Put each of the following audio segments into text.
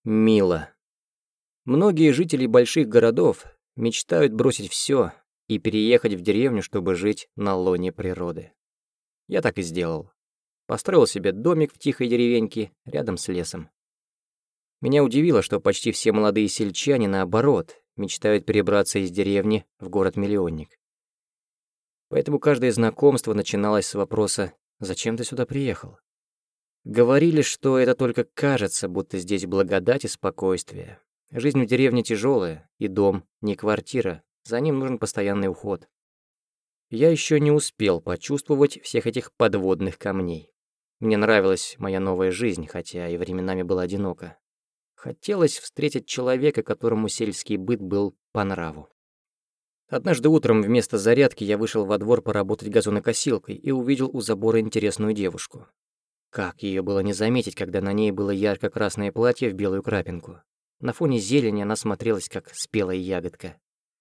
Мила. Многие жители больших городов мечтают бросить все и переехать в деревню, чтобы жить на лоне природы. Я так и сделал. Построил себе домик в тихой деревеньке рядом с лесом. Меня удивило, что почти все молодые сельчане, наоборот, мечтают перебраться из деревни в город-миллионник. Поэтому каждое знакомство начиналось с вопроса: «Зачем ты сюда приехал?» Говорили, что это только кажется, будто здесь благодать и спокойствие. Жизнь в деревне тяжелая, и дом не квартира, за ним нужен постоянный уход. Я еще не успел почувствовать всех этих подводных камней. Мне нравилась моя новая жизнь, хотя и временами было одиноко. Хотелось встретить человека, которому сельский быт был по нраву. Однажды утром вместо зарядки я вышел во двор поработать газонокосилкой и увидел у забора интересную девушку. Как ее было не заметить, когда на ней было ярко-красное платье в белую крапинку. На фоне зелени она смотрелась, как спелая ягодка.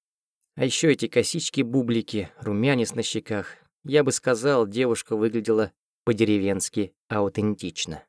А еще эти косички-бублики, румянец на щеках. Я бы сказал, девушка выглядела по-деревенски аутентично.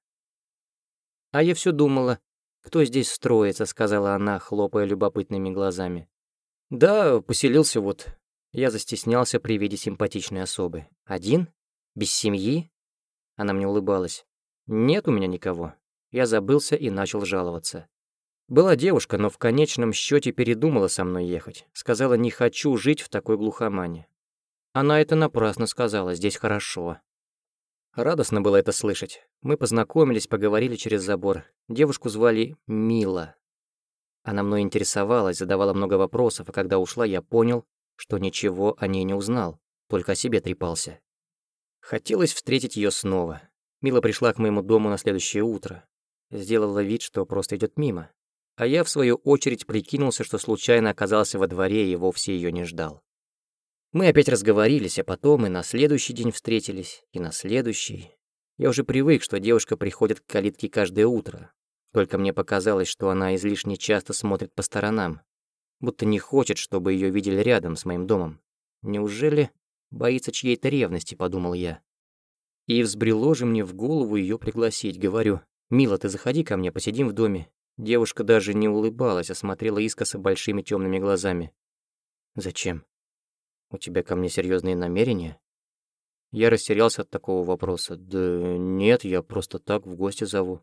«А я все думала, кто здесь строится», — сказала она, хлопая любопытными глазами. «Да, поселился вот». Я застеснялся при виде симпатичной особы. «Один? Без семьи?» Она мне улыбалась. «Нет у меня никого». Я забылся и начал жаловаться. Была девушка, но в конечном счете передумала со мной ехать. Сказала: «Не хочу жить в такой глухомане». Она это напрасно сказала, здесь хорошо. Радостно было это слышать. Мы познакомились, поговорили через забор. Девушку звали Мила. Она мной интересовалась, задавала много вопросов, а когда ушла, я понял, что ничего о ней не узнал, только о себе трепался. Хотелось встретить ее снова. Мила пришла к моему дому на следующее утро. Сделала вид, что просто идет мимо. А я, в свою очередь, прикинулся, что случайно оказался во дворе и вовсе ее не ждал. Мы опять разговорились, а потом и на следующий день встретились, и на следующий. Я уже привык, что девушка приходит к калитке каждое утро. Только мне показалось, что она излишне часто смотрит по сторонам, будто не хочет, чтобы ее видели рядом с моим домом. Неужели боится чьей-то ревности, подумал я. И взбрело же мне в голову ее пригласить. Говорю: «Мила, ты заходи ко мне, посидим в доме». Девушка даже не улыбалась, а смотрела искоса большими темными глазами. «Зачем? У тебя ко мне серьезные намерения?» Я растерялся от такого вопроса. «Да нет, я просто так в гости зову».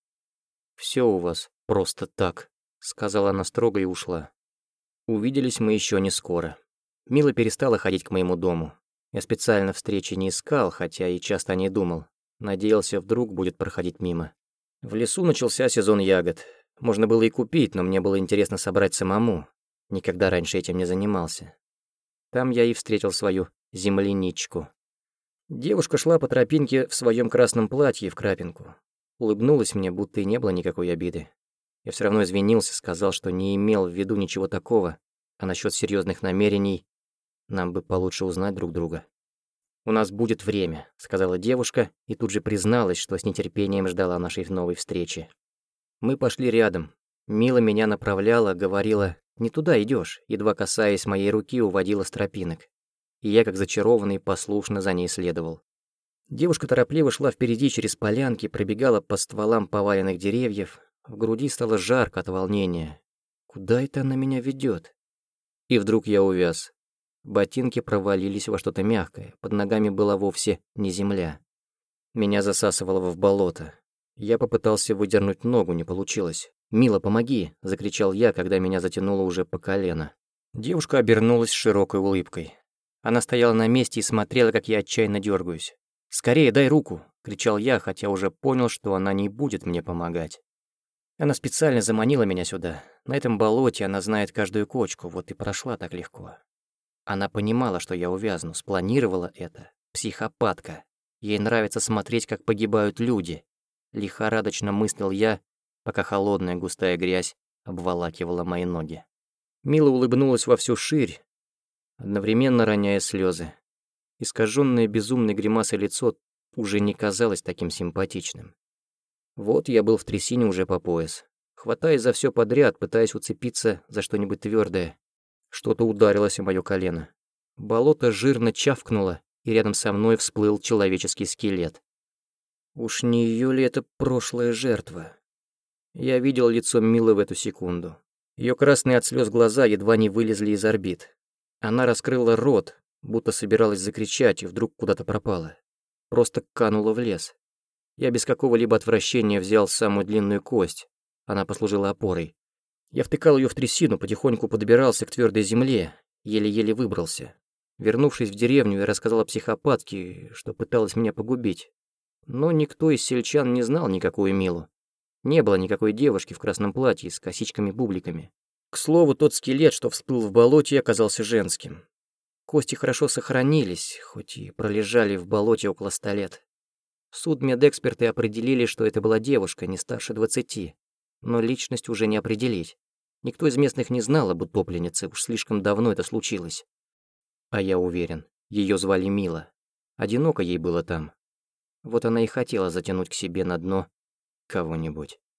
«Все у вас просто так», — сказала она строго и ушла. Увиделись мы еще не скоро. Мила перестала ходить к моему дому. Я специально встречи не искал, хотя и часто о ней думал. Надеялся, вдруг будет проходить мимо. В лесу начался сезон ягод. Можно было и купить, но мне было интересно собрать самому. Никогда раньше этим не занимался. Там я и встретил свою земляничку. Девушка шла по тропинке в своем красном платье в крапинку. Улыбнулась мне, будто и не было никакой обиды. Я все равно извинился, сказал, что не имел в виду ничего такого, а насчет серьезных намерений нам бы получше узнать друг друга. «У нас будет время», — сказала девушка, и тут же призналась, что с нетерпением ждала нашей новой встречи. Мы пошли рядом. Мила меня направляла, говорила: «Не туда идешь», едва касаясь моей руки, уводила с тропинок. И я, как зачарованный, послушно за ней следовал. Девушка торопливо шла впереди через полянки, пробегала по стволам поваленных деревьев. В груди стало жарко от волнения. Куда это она меня ведет? И вдруг я увяз. Ботинки провалились во что-то мягкое, под ногами была вовсе не земля. Меня засасывало в болото. Я попытался выдернуть ногу, не получилось. «Мила, помоги!» — закричал я, когда меня затянуло уже по колено. Девушка обернулась с широкой улыбкой. Она стояла на месте и смотрела, как я отчаянно дергаюсь. «Скорее, дай руку!» — кричал я, хотя уже понял, что она не будет мне помогать. Она специально заманила меня сюда. На этом болоте она знает каждую кочку, вот и прошла так легко. Она понимала, что я увязну, спланировала это. Психопатка. Ей нравится смотреть, как погибают люди. Лихорадочно мыслил я, пока холодная густая грязь обволакивала мои ноги. Мила улыбнулась во всю ширь, одновременно роняя слезы. Искаженное безумной гримасой лицо уже не казалось таким симпатичным. Вот я был в трясине уже по пояс. Хватаясь за все подряд, пытаясь уцепиться за что-нибудь твердое. Что-то ударилось о моё колено. Болото жирно чавкнуло, и рядом со мной всплыл человеческий скелет. Уж не её ли это прошлая жертва? Я видел лицо Милы в эту секунду. Ее красные от слез глаза едва не вылезли из орбит. Она раскрыла рот, будто собиралась закричать, и вдруг куда-то пропала. Просто канула в лес. Я без какого-либо отвращения взял самую длинную кость. Она послужила опорой. Я втыкал ее в трясину, потихоньку подбирался к твердой земле, еле-еле выбрался. Вернувшись в деревню, я рассказал о психопатке, что пыталась меня погубить. Но никто из сельчан не знал никакую Милу. Не было никакой девушки в красном платье с косичками-бубликами. К слову, тот скелет, что всплыл в болоте, оказался женским. Кости хорошо сохранились, хоть и пролежали в болоте около 100 лет. Судмедэксперты определили, что это была девушка, не старше 20, но личность уже не определить. Никто из местных не знал об утопленнице, уж слишком давно это случилось. А я уверен, ее звали Мила. Одиноко ей было там. Вот она и хотела затянуть к себе на дно кого-нибудь.